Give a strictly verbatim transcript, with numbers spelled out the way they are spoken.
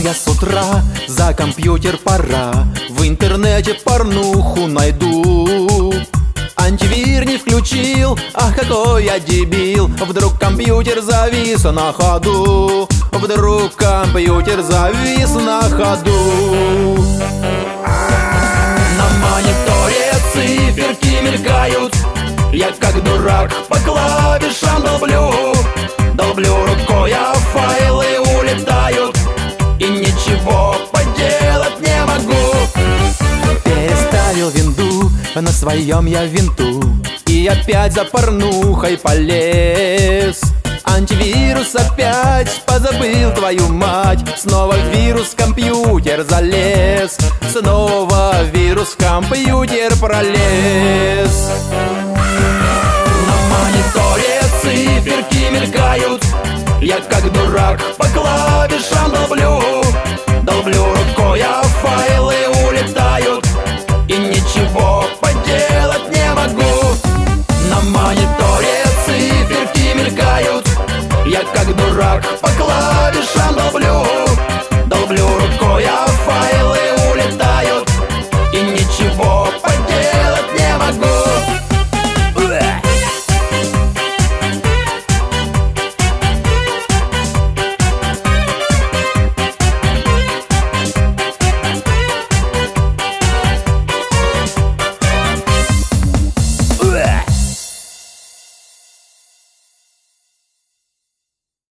я с утра, за компьютер пора, в интернете порнуху найду. Антивир не включил, ах, какой я дебил. Вдруг компьютер завис на ходу. Вдруг компьютер завис на ходу. На мониторе циферки мелькают. Я как дурак по клавишам долблю. Долблю рукой, а файлы улетают. И ничего поделать не могу. Переставил винду на своем я винту, и опять за порнухой полез. Антивирус опять позабыл, твою мать. Снова в вирус в компьютер залез. Снова вирус в компьютер пролез. На мониторе циферки мелькают. Я как дурак по клавишам долблю. Долблю рукой, а файлы улетают. И ничего поделать не могу. На мониторе циферки мелькают. Я как дурак по клавишам